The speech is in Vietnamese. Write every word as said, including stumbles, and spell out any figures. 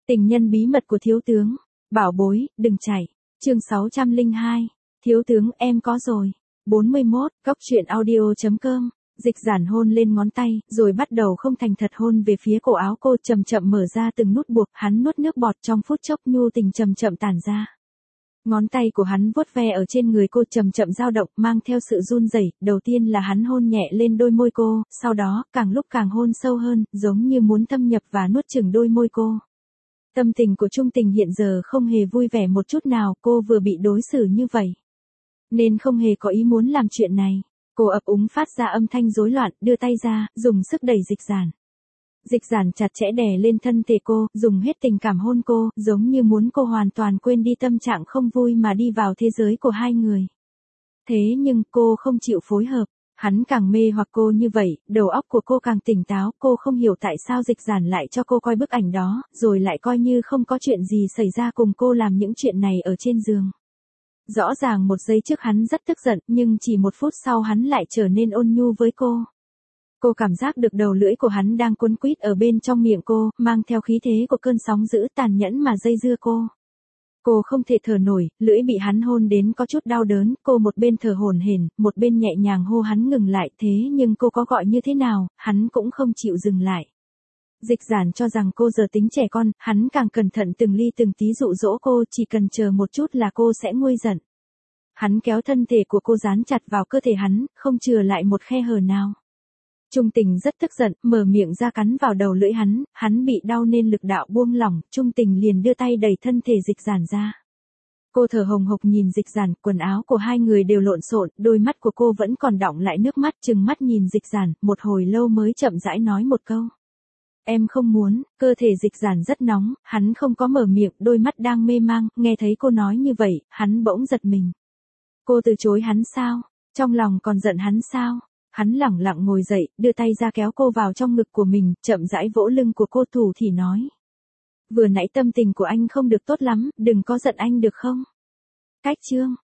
Tình nhân bí mật của thiếu tướng. Bảo bối, đừng chạy. Chương sáu trăm lẻ hai. Thiếu tướng, em có rồi. bốn mươi mốt, cóc truyện audio chấm com. Dịch Giản hôn lên ngón tay, rồi bắt đầu không thành thật hôn về phía cổ áo cô, chậm chậm mở ra từng nút buộc, hắn nuốt nước bọt, trong phút chốc nhu tình chậm chậm tản ra. Ngón tay của hắn vuốt ve ở trên người cô, chậm chậm dao động, mang theo sự run rẩy. Đầu tiên là hắn hôn nhẹ lên đôi môi cô, sau đó, càng lúc càng hôn sâu hơn, giống như muốn thâm nhập và nuốt chửng đôi môi cô. Tâm tình của Trung Tình hiện giờ không hề vui vẻ một chút nào, cô vừa bị đối xử như vậy, nên không hề có ý muốn làm chuyện này. Cô ấp úng phát ra âm thanh rối loạn, đưa tay ra, dùng sức đẩy Dịch Giản. Dịch Giản chặt chẽ đè lên thân thể cô, dùng hết tình cảm hôn cô, giống như muốn cô hoàn toàn quên đi tâm trạng không vui mà đi vào thế giới của hai người. Thế nhưng cô không chịu phối hợp, hắn càng mê hoặc cô như vậy, đầu óc của cô càng tỉnh táo, cô không hiểu tại sao Dịch Giản lại cho cô coi bức ảnh đó, rồi lại coi như không có chuyện gì xảy ra cùng cô làm những chuyện này ở trên giường. Rõ ràng một giây trước hắn rất tức giận, nhưng chỉ một phút sau hắn lại trở nên ôn nhu với cô. Cô cảm giác được đầu lưỡi của hắn đang cuốn quýt ở bên trong miệng cô, mang theo khí thế của cơn sóng dữ tàn nhẫn mà dây dưa cô. Cô không thể thở nổi, lưỡi bị hắn hôn đến có chút đau đớn, cô một bên thở hổn hển, một bên nhẹ nhàng hô hắn ngừng lại, thế nhưng cô có gọi như thế nào, hắn cũng không chịu dừng lại. Dịch Giản cho rằng cô giờ tính trẻ con, hắn càng cẩn thận từng ly từng tí dụ dỗ cô, chỉ cần chờ một chút là cô sẽ nguôi giận. Hắn kéo thân thể của cô dán chặt vào cơ thể hắn, không chừa lại một khe hở nào. Trung Tình rất tức giận, mở miệng ra cắn vào đầu lưỡi hắn, hắn bị đau nên lực đạo buông lỏng, Trung Tình liền đưa tay đẩy thân thể Dịch Giản ra. Cô thở hồng hộc nhìn Dịch Giản, quần áo của hai người đều lộn xộn, đôi mắt của cô vẫn còn đọng lại nước mắt, trừng mắt nhìn Dịch Giản, một hồi lâu mới chậm rãi nói một câu. Em không muốn. Cơ thể Dịch Giản rất nóng, hắn không có mở miệng, đôi mắt đang mê mang, nghe thấy cô nói như vậy, hắn bỗng giật mình. Cô từ chối hắn sao? Trong lòng còn giận hắn sao? Hắn lẳng lặng ngồi dậy, đưa tay ra kéo cô vào trong ngực của mình, chậm rãi vỗ lưng của cô, thủ thì nói. Vừa nãy tâm tình của anh không được tốt lắm, đừng có giận anh được không? Cách chương.